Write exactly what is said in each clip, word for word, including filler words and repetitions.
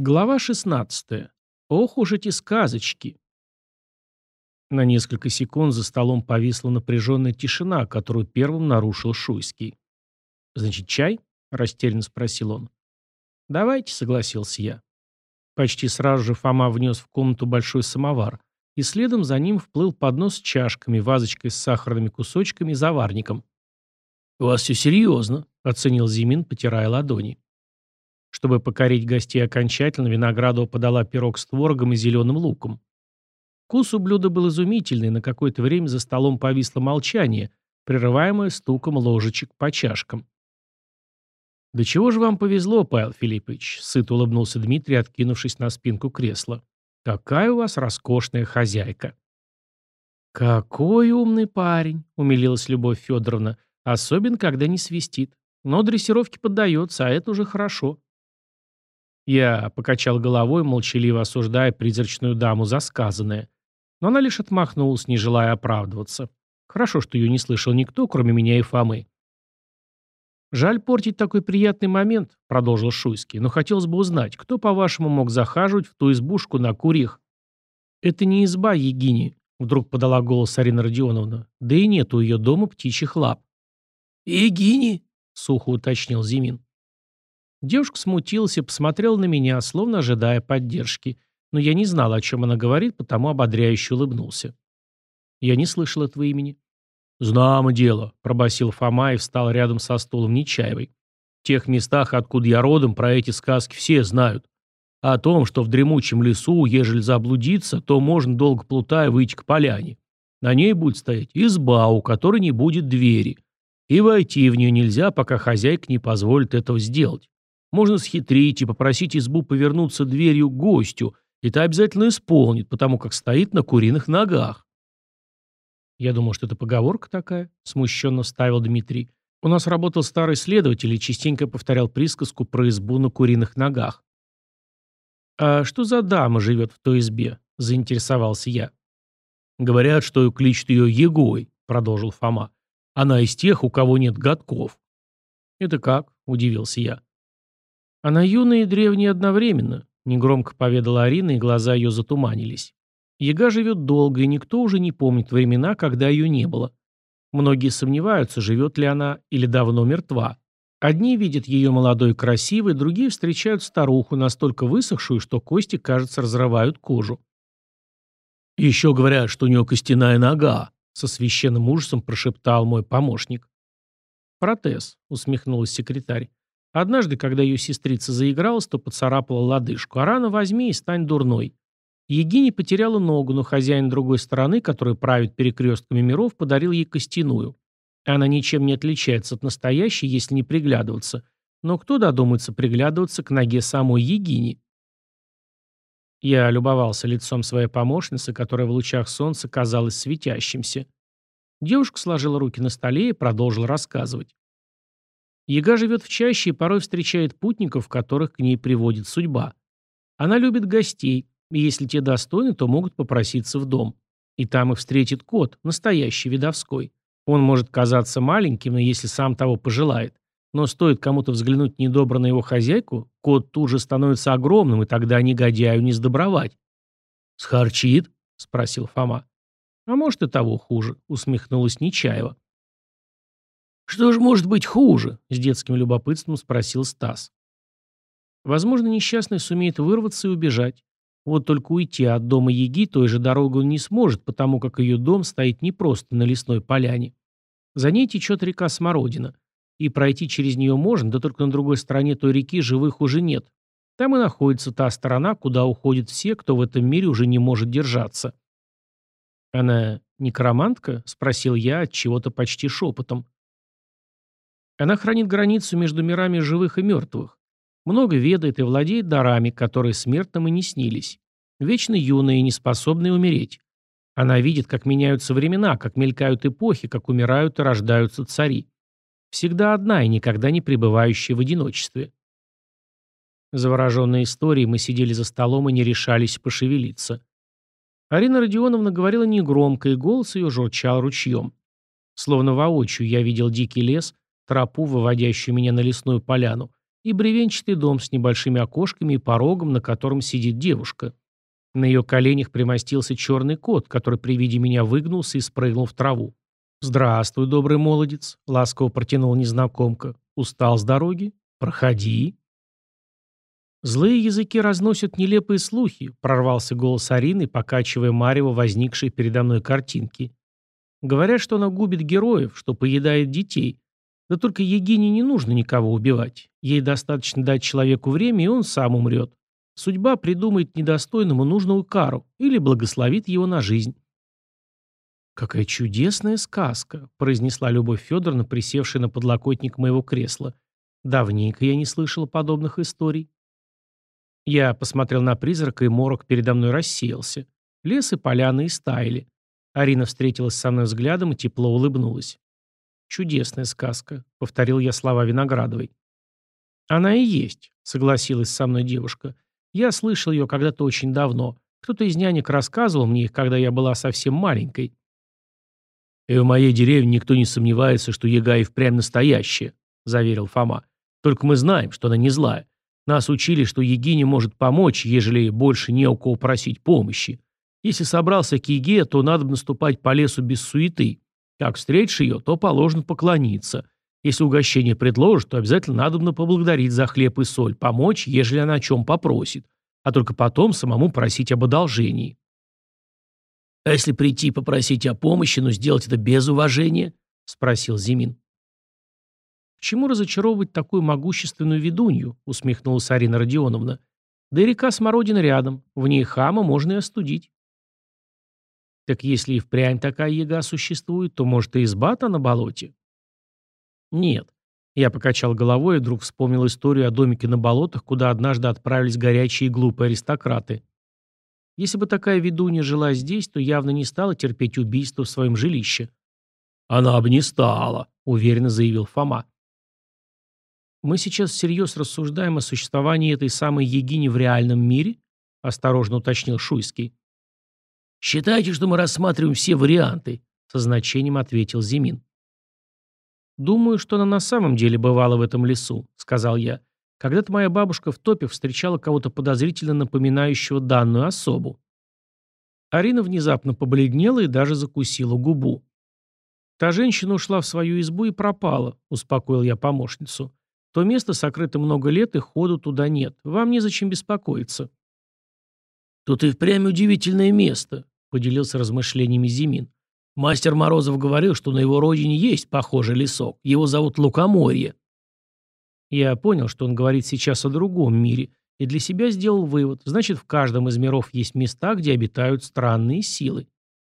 Глава шестнадцатая. Ох уж эти сказочки. На несколько секунд за столом повисла напряженная тишина, которую первым нарушил Шуйский. «Значит, чай?» – растерянно спросил он. «Давайте», – согласился я. Почти сразу же Фома внес в комнату большой самовар, и следом за ним вплыл поднос с чашками, вазочкой с сахарными кусочками и заварником. «У вас все серьезно», – оценил Зимин, потирая ладони. Чтобы покорить гостей окончательно, Виноградова подала пирог с творогом и зеленым луком. Вкус у блюда был изумительный, на какое-то время за столом повисло молчание, прерываемое стуком ложечек по чашкам. «Да чего же вам повезло, Павел Филиппович?» — сыто улыбнулся Дмитрий, откинувшись на спинку кресла. «Какая у вас роскошная хозяйка!» «Какой умный парень!» — умилилась Любовь Федоровна, особенно когда не свистит. «Но дрессировке поддается, а это уже хорошо». Я покачал головой, молчаливо осуждая призрачную даму за сказанное. Но она лишь отмахнулась, не желая оправдываться. Хорошо, что ее не слышал никто, кроме меня и Фомы. «Жаль портить такой приятный момент», — продолжил Шуйский, «но хотелось бы узнать, кто, по-вашему, мог захаживать в ту избушку на курьих?» «Это не изба Егини», — вдруг подала голос Арина Родионовна. «Да и нет у ее дома птичьих лап». «Егини?» — сухо уточнил Зимин. Девушка смутилась и посмотрела на меня, словно ожидая поддержки. Но я не знал, о чем она говорит, потому ободряюще улыбнулся. «Я не слышал этого имени». «Знамо дело», — пробасил Фома и встал рядом со стулом Нечаевой. «В тех местах, откуда я родом, про эти сказки все знают. А о том, что в дремучем лесу, ежели заблудиться, то можно, долго плутая, выйти к поляне. На ней будет стоять изба, у которой не будет двери. И войти в нее нельзя, пока хозяйка не позволит этого сделать. Можно схитрить и попросить избу повернуться дверью к гостю, и та обязательно исполнит, потому как стоит на куриных ногах». «Я думал, что это поговорка такая», — смущенно вставил Дмитрий. «У нас работал старый следователь и частенько повторял присказку про избу на куриных ногах». «А что за дама живет в той избе?» — заинтересовался я. «Говорят, что кличут ее Егой», — продолжил Фома. «Она из тех, у кого нет годков». «Это как?» — удивился я. «Она юная и древняя одновременно», — негромко поведала Арина, и глаза ее затуманились. «Яга живет долго, и никто уже не помнит времена, когда ее не было. Многие сомневаются, живет ли она или давно мертва. Одни видят ее молодой и красивой, другие встречают старуху, настолько высохшую, что кости, кажется, разрывают кожу». «Еще говорят, что у нее костяная нога», — со священным ужасом прошептал мой помощник. «Протез», — усмехнулась секретарь. Однажды, когда ее сестрица заигралась, то поцарапала лодыжку. А рано возьми и стань дурной. Егиня потеряла ногу, но хозяин другой стороны, который правит перекрестками миров, подарил ей костяную. Она ничем не отличается от настоящей, если не приглядываться. Но кто додумается приглядываться к ноге самой Егини? Я любовался лицом своей помощницы, которая в лучах солнца казалась светящимся. Девушка сложила руки на столе и продолжила рассказывать. Яга живет в чаще и порой встречает путников, которых к ней приводит судьба. Она любит гостей, и если те достойны, то могут попроситься в дом. И там их встретит кот, настоящий видовской. Он может казаться маленьким, но если сам того пожелает. Но стоит кому-то взглянуть недобро на его хозяйку, кот тут же становится огромным, и тогда негодяю не сдобровать. «Схарчит?» — спросил Фома. «А может и того хуже», — усмехнулась Нечаева. «Что же может быть хуже?» — с детским любопытством спросил Стас. «Возможно, несчастный сумеет вырваться и убежать. Вот только уйти от дома Яги той же дорогой он не сможет, потому как ее дом стоит не просто на лесной поляне. За ней течет река Смородина. И пройти через нее можно, да только на другой стороне той реки живых уже нет. Там и находится та сторона, куда уходят все, кто в этом мире уже не может держаться». «Она некромантка?» — спросил я от чего-то почти шепотом. «Она хранит границу между мирами живых и мертвых. Много ведает и владеет дарами, которые смертным и не снились. Вечно юная и неспособная умереть. Она видит, как меняются времена, как мелькают эпохи, как умирают и рождаются цари. Всегда одна и никогда не пребывающая в одиночестве». Завороженные историей, мы сидели за столом и не решались пошевелиться. Арина Родионовна говорила негромко, и голос ее журчал ручьем. Словно воочию я видел дикий лес, тропу, выводящую меня на лесную поляну, и бревенчатый дом с небольшими окошками и порогом, на котором сидит девушка. На ее коленях примостился черный кот, который при виде меня выгнулся и спрыгнул в траву. «Здравствуй, добрый молодец», — ласково протянул незнакомка. «Устал с дороги? Проходи». «Злые языки разносят нелепые слухи», — прорвался голос Арины, покачивая марево возникшей передо мной картинки. «Говорят, что она губит героев, что поедает детей. Да только Егине не нужно никого убивать. Ей достаточно дать человеку время, и он сам умрет. Судьба придумает недостойному нужную кару или благословит его на жизнь». «Какая чудесная сказка», — произнесла Любовь Федоровна, присевшая на подлокотник моего кресла. «Давненько я не слышала подобных историй». Я посмотрел на призрака, и морок передо мной рассеялся. Лес и поляны истаяли. Арина встретилась со мной взглядом и тепло улыбнулась. «Чудесная сказка», — повторил я слова Виноградовой. «Она и есть», — согласилась со мной девушка. «Я слышал ее когда-то очень давно. Кто-то из нянек рассказывал мне их, когда я была совсем маленькой». «И в моей деревне никто не сомневается, что яга и впрямь настоящая», — заверил Фома. «Только мы знаем, что она не злая. Нас учили, что Егине может помочь, ежели больше не у кого просить помощи. Если собрался к Еге, то надо наступать по лесу без суеты. Как встретишь ее, то положено поклониться. Если угощение предложит, то обязательно надобно поблагодарить за хлеб и соль, помочь, ежели она о чем попросит, а только потом самому просить об одолжении». «А если прийти и попросить о помощи, но сделать это без уважения?» — спросил Зимин. «К чему разочаровывать такую могущественную ведунью?» — усмехнулась Арина Родионовна. «Да и река Смородина рядом, в ней хама можно и остудить». «Так если и впрямь такая яга существует, то, может, и изба-то на болоте?» «Нет». Я покачал головой и вдруг вспомнил историю о домике на болотах, куда однажды отправились горячие и глупые аристократы. Если бы такая ведунья жила здесь, то явно не стала терпеть убийство в своем жилище. «Она бы не стала», — уверенно заявил Фома. «Мы сейчас всерьез рассуждаем о существовании этой самой Егини в реальном мире?» — осторожно уточнил Шуйский. «Считайте, что мы рассматриваем все варианты», — со значением ответил Зимин. «Думаю, что она на самом деле бывала в этом лесу», — сказал я. «Когда-то моя бабушка в топе встречала кого-то подозрительно напоминающего данную особу». Арина внезапно побледнела и даже закусила губу. «Та женщина ушла в свою избу и пропала», — успокоил я помощницу. «То место сокрыто много лет, и ходу туда нет. Вам незачем беспокоиться». «Тут и впрямь удивительное место», — поделился размышлениями Зимин. «Мастер Морозов говорил, что на его родине есть похожий лесок. Его зовут Лукоморье». Я понял, что он говорит сейчас о другом мире, и для себя сделал вывод. Значит, в каждом из миров есть места, где обитают странные силы.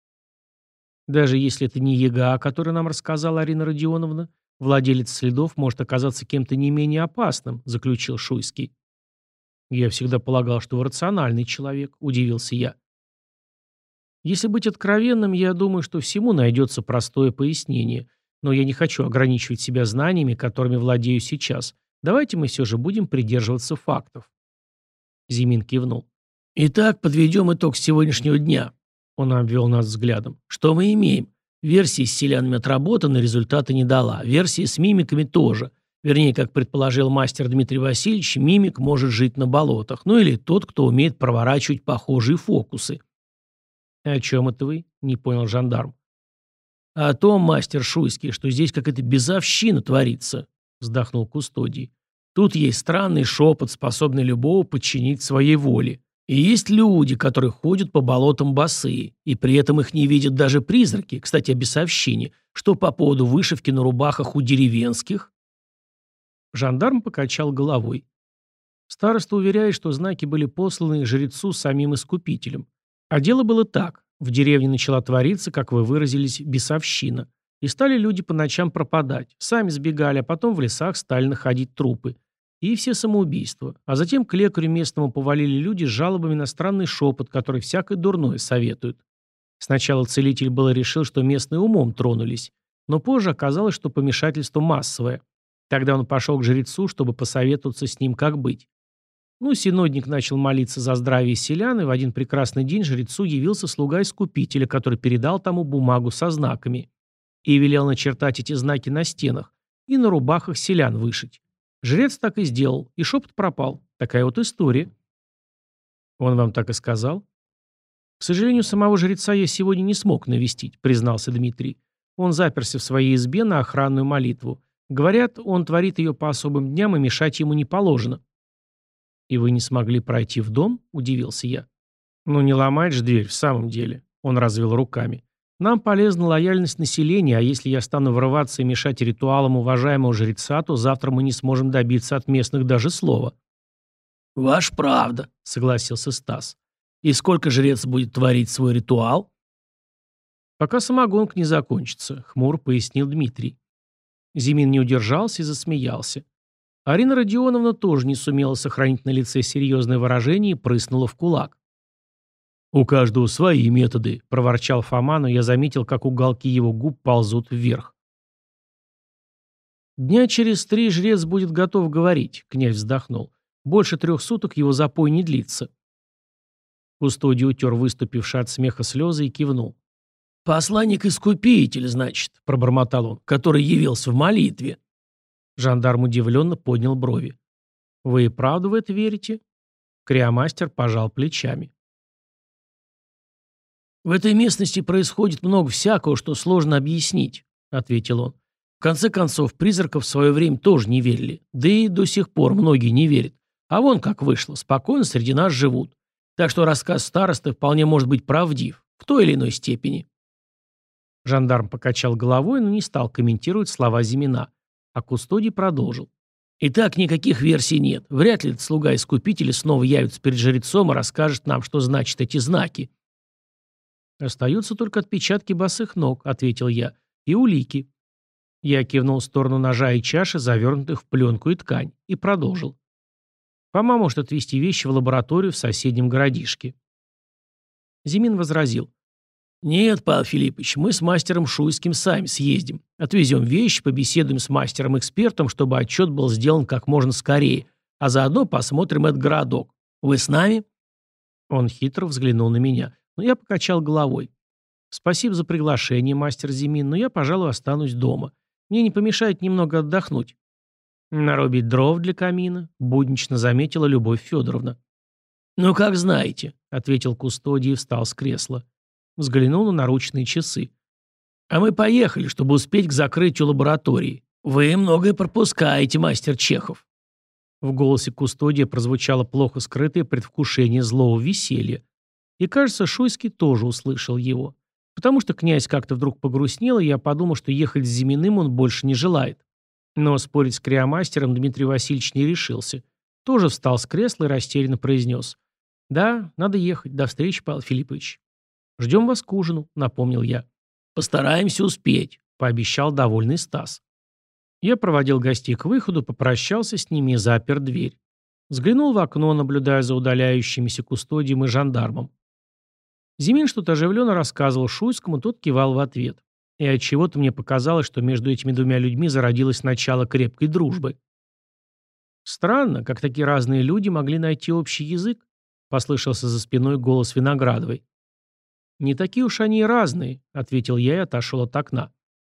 Даже если это не яга, о которой нам рассказала Арина Родионовна, владелец следов может оказаться кем-то не менее опасным, заключил Шуйский. «Я всегда полагал, что вы рациональный человек», — удивился я. «Если быть откровенным, я думаю, что всему найдется простое пояснение, но я не хочу ограничивать себя знаниями, которыми владею сейчас. Давайте мы все же будем придерживаться фактов». Зимин кивнул. «Итак, подведем итог сегодняшнего дня». Он обвел нас взглядом. «Что мы имеем? Версия с селянами отработана, результаты не дала. Версия с мимиками тоже. Вернее, как предположил мастер Дмитрий Васильевич, мимик может жить на болотах. Ну или тот, кто умеет проворачивать похожие фокусы». «О чем это вы?» — не понял жандарм. «О том, мастер Шуйский, что здесь какая-то безовщина творится», — вздохнул Кустодий. «Тут есть странный шепот, способный любого подчинить своей воле. И есть люди, которые ходят по болотам босые, и при этом их не видят даже призраки. Кстати, о бесовщине. Что по поводу вышивки на рубахах у деревенских?» Жандарм покачал головой. Староста уверяет, что знаки были посланы жрецу самим искупителем. А дело было так. В деревне начала твориться, как вы выразились, бесовщина. И стали люди по ночам пропадать. Сами сбегали, а потом в лесах стали находить трупы. И все самоубийства. А затем к лекарю местному повалили люди с жалобами на странный шепот, который всякое дурное советуют. Сначала целитель было решил, что местные умом тронулись, но позже оказалось, что помешательство массовое. Тогда он пошел к жрецу, чтобы посоветоваться с ним, как быть. Ну, синодник начал молиться за здравие селян, и в один прекрасный день жрецу явился слуга искупителя, который передал тому бумагу со знаками. И велел начертать эти знаки на стенах и на рубахах селян вышить. Жрец так и сделал, и шепот пропал. Такая вот история. Он вам так и сказал? К сожалению, самого жреца я сегодня не смог навестить, признался Дмитрий. Он заперся в своей избе на охранную молитву. Говорят, он творит ее по особым дням, и мешать ему не положено. И вы не смогли пройти в дом? Удивился я. Ну не ломать же дверь в самом деле. Он развел руками. Нам полезна лояльность населения, а если я стану врываться и мешать ритуалам уважаемого жреца, то завтра мы не сможем добиться от местных даже слова. «Ваш правда», — согласился Стас. «И сколько жрец будет творить свой ритуал?» «Пока самогонка не закончится», — хмуро пояснил Дмитрий. Зимин не удержался и засмеялся. Арина Родионовна тоже не сумела сохранить на лице серьезное выражение и прыснула в кулак. «У каждого свои методы», — проворчал Фома, но я заметил, как уголки его губ ползут вверх. «Дня через три жрец будет готов говорить», — князь вздохнул. «Больше трех суток его запой не длится». Кустодий утер выступившие от смеха слезы и кивнул. «Посланник-искупитель, значит», — пробормотал он, — «который явился в молитве». Жандарм удивленно поднял брови. «Вы и правду в это верите?» Криомастер пожал плечами. «В этой местности происходит много всякого, что сложно объяснить», — ответил он. «В конце концов, призраков в свое время тоже не верили. Да и до сих пор многие не верят. А вон как вышло, спокойно среди нас живут. Так что рассказ старосты вполне может быть правдив, в той или иной степени». Жандарм покачал головой, но не стал комментировать слова Зимина. А Кустодий продолжил. «Итак, никаких версий нет. Вряд ли этот слуга-искупителя снова явится перед жрецом и расскажет нам, что значат эти знаки». «Остаются только отпечатки босых ног», — ответил я, — «и улики». Я кивнул в сторону ножа и чаши, завернутых в пленку и ткань, и продолжил. «Фома может отвезти вещи в лабораторию в соседнем городишке». Зимин возразил. «Нет, Павел Филиппович, мы с мастером Шуйским сами съездим. Отвезем вещи, побеседуем с мастером-экспертом, чтобы отчет был сделан как можно скорее, а заодно посмотрим этот городок. Вы с нами?» Он хитро взглянул на меня, но я покачал головой. «Спасибо за приглашение, мастер Зимин, но я, пожалуй, останусь дома. Мне не помешает немного отдохнуть». «Нарубить дров для камина», — буднично заметила Любовь Федоровна. «Ну, как знаете», — ответил Кустодий и встал с кресла. Взглянул на наручные часы. «А мы поехали, чтобы успеть к закрытию лаборатории. Вы многое пропускаете, мастер Чехов». В голосе Кустодия прозвучало плохо скрытое предвкушение злого веселья. И, кажется, Шуйский тоже услышал его. Потому что князь как-то вдруг погрустнел, и я подумал, что ехать с Зиминым он больше не желает. Но спорить с криомастером Дмитрий Васильевич не решился. Тоже встал с кресла и растерянно произнес. «Да, надо ехать. До встречи, Павел Филиппович». «Ждем вас к ужину», — напомнил я. «Постараемся успеть», — пообещал довольный Стас. Я проводил гостей к выходу, попрощался с ними и запер дверь. Взглянул в окно, наблюдая за удаляющимися Кустодием и жандармом. Зимин что-то оживленно рассказывал Шуйскому, тот кивал в ответ. И отчего-то мне показалось, что между этими двумя людьми зародилось начало крепкой дружбы. «Странно, как такие разные люди могли найти общий язык», — послышался за спиной голос Виноградовой. «Не такие уж они и разные», — ответил я и отошел от окна.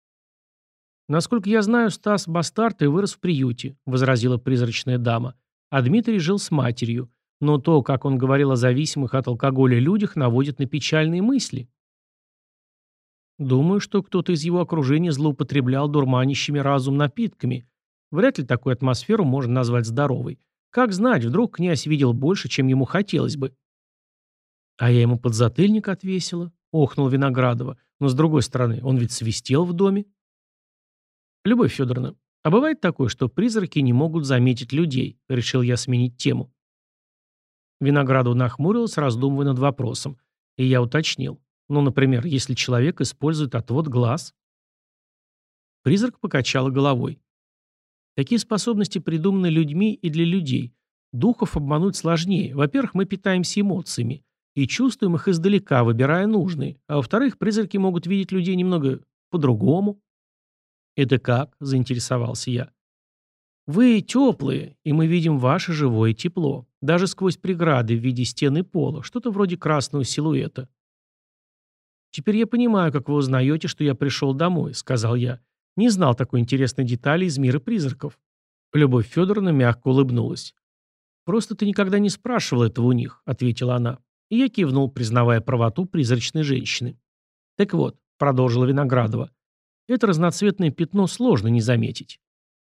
«Насколько я знаю, Стас бастард и вырос в приюте», — возразила призрачная дама. «А Дмитрий жил с матерью. Но то, как он говорил о зависимых от алкоголя людях, наводит на печальные мысли». «Думаю, что кто-то из его окружения злоупотреблял дурманящими разум напитками. Вряд ли такую атмосферу можно назвать здоровой. Как знать, вдруг князь видел больше, чем ему хотелось бы». «А я ему подзатыльник отвесила», — охнул Виноградова. «Но с другой стороны, он ведь свистел в доме». «Любовь Федоровна, а бывает такое, что призраки не могут заметить людей?» — решил я сменить тему. Виноградова нахмурилась, раздумывая над вопросом. И я уточнил. Ну, например, если человек использует отвод глаз. Призрак покачала головой. Такие способности придуманы людьми и для людей. Духов обмануть сложнее. Во-первых, мы питаемся эмоциями и чувствуем их издалека, выбирая нужные. А во-вторых, призраки могут видеть людей немного по-другому. «Это как?» – заинтересовался я. «Вы теплые, и мы видим ваше живое тепло, даже сквозь преграды в виде стены пола, что-то вроде красного силуэта». «Теперь я понимаю, как вы узнаете, что я пришел домой», — сказал я. «Не знал такой интересной детали из мира призраков». Любовь Федоровна мягко улыбнулась. «Просто ты никогда не спрашивал этого у них», — ответила она. И я кивнул, признавая правоту призрачной женщины. «Так вот», — продолжила Виноградова, — «это разноцветное пятно сложно не заметить».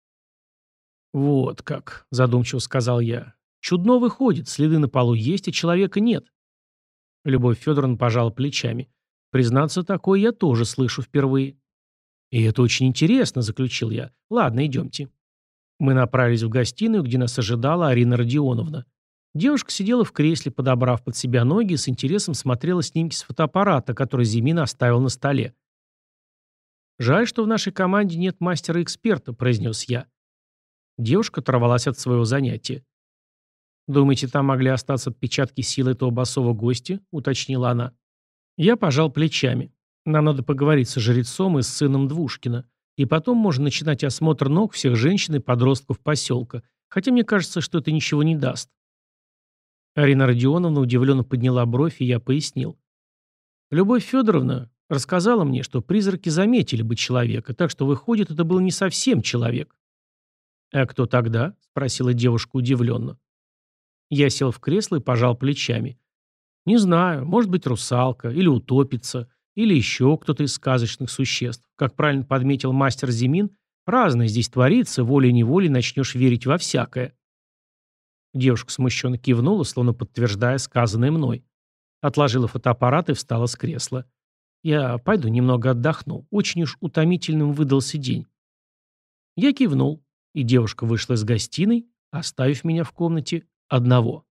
«Вот как», — задумчиво сказал я. «Чудно выходит, следы на полу есть, а человека нет». Любовь Федоровна пожала плечами. «Признаться, такое я тоже слышу впервые». «И это очень интересно», — заключил я. «Ладно, идемте». Мы направились в гостиную, где нас ожидала Арина Родионовна. Девушка сидела в кресле, подобрав под себя ноги, и с интересом смотрела снимки с фотоаппарата, который Зимин оставил на столе. «Жаль, что в нашей команде нет мастера-эксперта», — произнес я. Девушка оторвалась от своего занятия. «Думаете, там могли остаться отпечатки сил этого босого гостя?» — уточнила она. Я пожал плечами. Нам надо поговорить со жрецом и с сыном Двушкина. И потом можно начинать осмотр ног всех женщин и подростков поселка. Хотя мне кажется, что это ничего не даст. Арина Родионовна удивленно подняла бровь, и я пояснил. Любовь Федоровна рассказала мне, что призраки заметили бы человека, так что, выходит, это был не совсем человек. «А кто тогда?» — спросила девушка удивленно. Я сел в кресло и пожал плечами. «Не знаю, может быть, русалка, или утопица, или еще кто-то из сказочных существ. Как правильно подметил мастер Зимин, разное здесь творится, волей-неволей начнешь верить во всякое». Девушка смущенно кивнула, словно подтверждая сказанное мной. Отложила фотоаппарат и встала с кресла. «Я пойду немного отдохну. Очень уж утомительным выдался день». Я кивнул, и девушка вышла из гостиной, оставив меня в комнате одного.